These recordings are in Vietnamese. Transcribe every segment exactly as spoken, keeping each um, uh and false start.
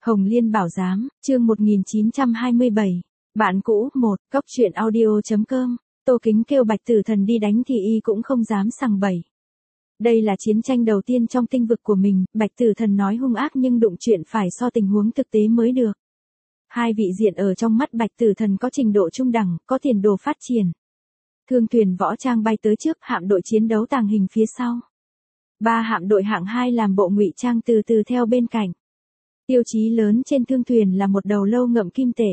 Hồng Liên Bảo Giám, chương một nghìn chín trăm hai mươi bảy. Bạn cũ, một, Cóc truyện audio.com. Tô Kính kêu Bạch Tử Thần đi đánh thì y cũng không dám sằng bậy. Đây là chiến tranh đầu tiên trong tinh vực của mình, Bạch Tử Thần nói hung ác nhưng đụng chuyện phải so tình huống thực tế mới được. Hai vị diện ở trong mắt Bạch Tử Thần có trình độ trung đẳng, có tiền đồ phát triển. Thương thuyền võ trang bay tới trước, hạm đội chiến đấu tàng hình phía sau. Ba hạm đội hạng hai làm bộ ngụy trang từ từ theo bên cạnh. Tiêu chí lớn trên thương thuyền là một đầu lâu ngậm kim tể.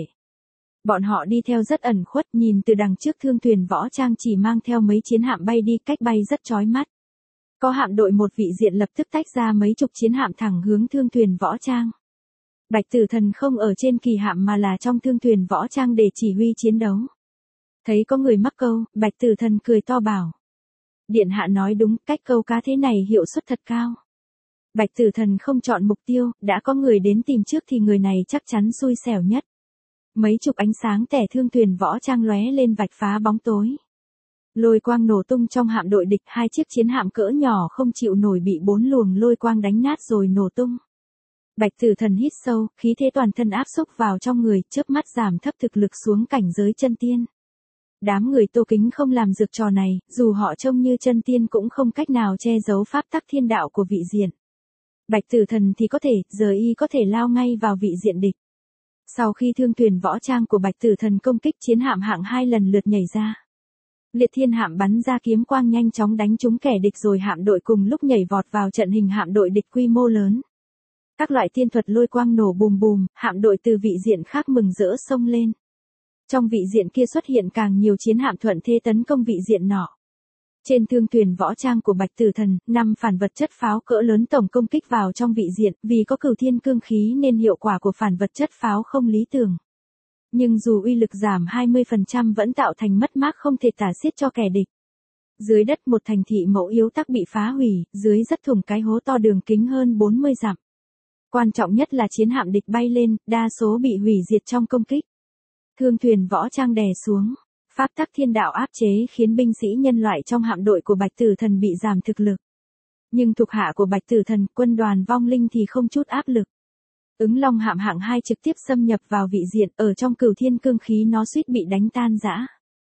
Bọn họ đi theo rất ẩn khuất, nhìn từ đằng trước thương thuyền võ trang chỉ mang theo mấy chiến hạm bay đi, cách bay rất chói mắt. Có hạm đội một vị diện lập tức tách ra mấy chục chiến hạm thẳng hướng thương thuyền võ trang. Bạch Tử Thần không ở trên kỳ hạm mà là trong thương thuyền võ trang để chỉ huy chiến đấu. Thấy có người mắc câu, Bạch Tử Thần cười to bảo. Điện hạ nói đúng, cách câu cá thế này hiệu suất thật cao. Bạch Tử Thần không chọn mục tiêu, đã có người đến tìm trước thì người này chắc chắn xui xẻo nhất. Mấy chục ánh sáng tẻ thương thuyền võ trang lóe lên vạch phá bóng tối. Lôi quang nổ tung trong hạm đội địch, hai chiếc chiến hạm cỡ nhỏ không chịu nổi bị bốn luồng lôi quang đánh nát rồi nổ tung. Bạch Tử Thần hít sâu, khí thế toàn thân áp xúc vào trong người, chớp mắt giảm thấp thực lực xuống cảnh giới chân tiên. Đám người Tô Kính không làm dược trò này, dù họ trông như chân tiên cũng không cách nào che giấu pháp tắc thiên đạo của vị diện. Bạch Tử Thần thì có thể, giờ y có thể lao ngay vào vị diện địch. Sau khi thương thuyền võ trang của Bạch Tử Thần công kích, chiến hạm hạng hai lần lượt nhảy ra. Liệt thiên hạm bắn ra kiếm quang nhanh chóng đánh trúng kẻ địch rồi hạm đội cùng lúc nhảy vọt vào trận hình hạm đội địch quy mô lớn. Các loại tiên thuật lôi quang nổ bùm bùm, hạm đội từ vị diện khác mừng rỡ xông lên. Trong vị diện kia xuất hiện càng nhiều chiến hạm thuận thế tấn công vị diện nọ. Trên thương thuyền võ trang của Bạch Tử Thần, năm phản vật chất pháo cỡ lớn tổng công kích vào trong vị diện, vì có cửu thiên cương khí nên hiệu quả của phản vật chất pháo không lý tưởng. Nhưng dù uy lực giảm hai mươi phần trăm vẫn tạo thành mất mát không thể tả xiết cho kẻ địch. Dưới đất một thành thị mẫu yếu tắc bị phá hủy, dưới rất thủng cái hố to đường kính hơn bốn mươi dặm. Quan trọng nhất là chiến hạm địch bay lên, đa số bị hủy diệt trong công kích. Thương thuyền võ trang đè xuống. Pháp tắc thiên đạo áp chế khiến binh sĩ nhân loại trong hạm đội của Bạch Tử Thần bị giảm thực lực. Nhưng thuộc hạ của Bạch Tử Thần, quân đoàn vong linh thì không chút áp lực. Ứng Long hạm hạng hai trực tiếp xâm nhập vào vị diện, ở trong cửu thiên cương khí nó suýt bị đánh tan rã.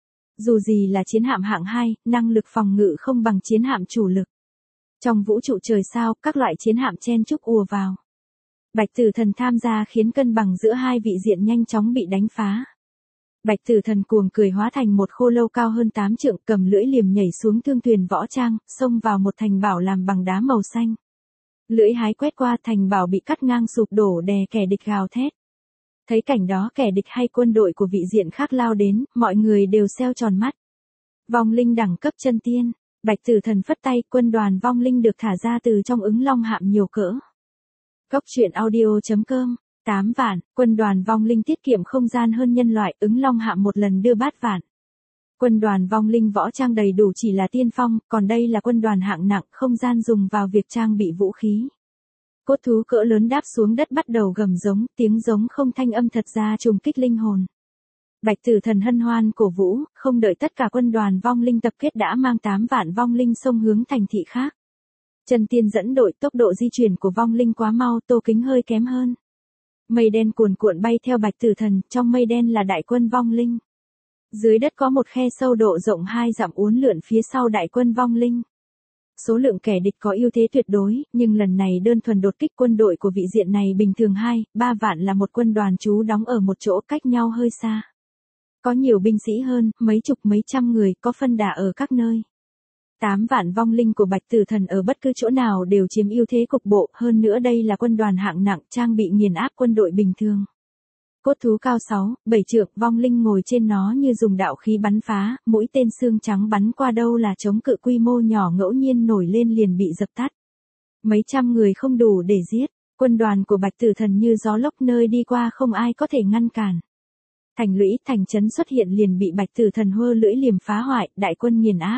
Dù gì là chiến hạm hạng hai, năng lực phòng ngự không bằng chiến hạm chủ lực. Trong vũ trụ trời sao, các loại chiến hạm chen chúc ùa vào. Bạch Tử Thần tham gia khiến cân bằng giữa hai vị diện nhanh chóng bị đánh phá. Bạch Tử Thần cuồng cười hóa thành một khô lâu cao hơn tám trượng, cầm lưỡi liềm nhảy xuống thương thuyền võ trang, xông vào một thành bảo làm bằng đá màu xanh. Lưỡi hái quét qua, thành bảo bị cắt ngang sụp đổ, đè kẻ địch gào thét. Thấy cảnh đó, kẻ địch hay quân đội của vị diện khác lao đến, mọi người đều treo tròn mắt. Vong linh đẳng cấp chân tiên, Bạch Tử Thần phất tay, quân đoàn vong linh được thả ra từ trong Ứng Long hạm nhiều cỡ. Cóc truyện audio.com. tám vạn, quân đoàn vong linh tiết kiệm không gian hơn nhân loại, Ứng Long hạm một lần đưa bát vạn. Quân đoàn vong linh võ trang đầy đủ chỉ là tiên phong, còn đây là quân đoàn hạng nặng, không gian dùng vào việc trang bị vũ khí. Cốt thú cỡ lớn đáp xuống đất bắt đầu gầm giống, tiếng giống không thanh âm thật ra trùng kích linh hồn. Bạch Tử Thần hân hoan cổ vũ, không đợi tất cả quân đoàn vong linh tập kết đã mang tám vạn vong linh xông hướng thành thị khác. Chân tiên dẫn đội, tốc độ di chuyển của vong linh quá mau, Tô Kính hơi kém hơn. Mây đen cuồn cuộn bay theo Bạch Tử Thần, trong mây đen là đại quân vong linh. Dưới đất có một khe sâu độ rộng hai dặm uốn lượn phía sau đại quân vong linh. Số lượng kẻ địch có ưu thế tuyệt đối, nhưng lần này đơn thuần đột kích quân đội của vị diện này bình thường hai, ba vạn là một quân đoàn trú đóng ở một chỗ cách nhau hơi xa. Có nhiều binh sĩ hơn, mấy chục mấy trăm người, có phân đà ở các nơi. Tám vạn vong linh của Bạch Tử Thần ở bất cứ chỗ nào đều chiếm ưu thế cục bộ, hơn nữa đây là quân đoàn hạng nặng trang bị nghiền áp quân đội bình thường. Cốt thú cao sáu, bảy trượng, vong linh ngồi trên nó như dùng đạo khí bắn phá, mũi tên xương trắng bắn qua đâu là chống cự quy mô nhỏ ngẫu nhiên nổi lên liền bị dập tắt. Mấy trăm người không đủ để giết, quân đoàn của Bạch Tử Thần như gió lốc nơi đi qua không ai có thể ngăn cản. Thành lũy, thành trấn xuất hiện liền bị Bạch Tử Thần hơ lưỡi liềm phá hoại, đại quân nghiền áp.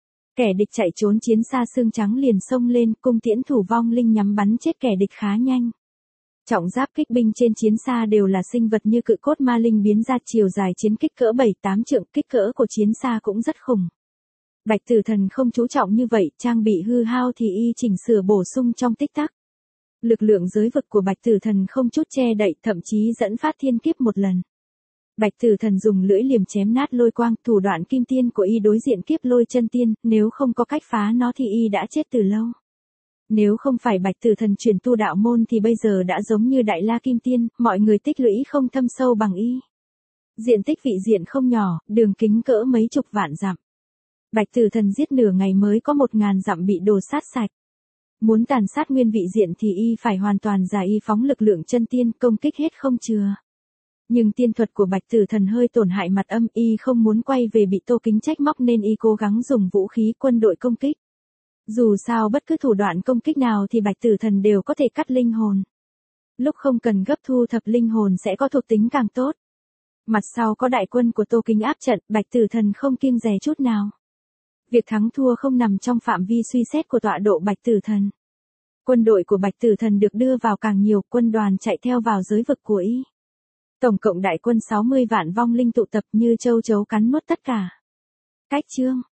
Kẻ địch chạy trốn chiến xa xương trắng liền xông lên, cung tiễn thủ vong linh nhắm bắn chết kẻ địch khá nhanh. Trọng giáp kích binh trên chiến xa đều là sinh vật như cự cốt ma linh biến ra, chiều dài chiến kích cỡ bảy tám trượng, kích cỡ của chiến xa cũng rất khủng. Bạch Tử Thần không chú trọng như vậy, trang bị hư hao thì y chỉnh sửa bổ sung trong tích tắc. Lực lượng giới vực của Bạch Tử Thần không chút che đậy, thậm chí dẫn phát thiên kiếp một lần. Bạch Tử Thần dùng lưỡi liềm chém nát lôi quang, thủ đoạn kim tiên của y đối diện kiếp lôi chân tiên, nếu không có cách phá nó thì y đã chết từ lâu. Nếu không phải Bạch Tử Thần chuyển tu đạo môn thì bây giờ đã giống như Đại La Kim Tiên, mọi người tích lũy không thâm sâu bằng y. Diện tích vị diện không nhỏ, đường kính cỡ mấy chục vạn dặm. Bạch Tử Thần giết nửa ngày mới có một ngàn dặm bị đồ sát sạch. Muốn tàn sát nguyên vị diện thì y phải hoàn toàn giả y phóng lực lượng chân tiên, công kích hết không chừa. Nhưng tiên thuật của Bạch Tử Thần hơi tổn hại mặt âm, y không muốn quay về bị Tô Kính trách móc nên y cố gắng dùng vũ khí quân đội công kích. Dù sao bất cứ thủ đoạn công kích nào thì Bạch Tử Thần đều có thể cắt linh hồn. Lúc không cần gấp thu thập linh hồn sẽ có thuộc tính càng tốt. Mặt sau có đại quân của Tô Kính áp trận, Bạch Tử Thần không kiêng dè chút nào. Việc thắng thua không nằm trong phạm vi suy xét của tọa độ Bạch Tử Thần. Quân đội của Bạch Tử Thần được đưa vào càng nhiều, quân đoàn chạy theo vào giới vực của y. Tổng cộng đại quân sáu mươi vạn vong linh tụ tập như châu chấu cắn nuốt tất cả. Cách chương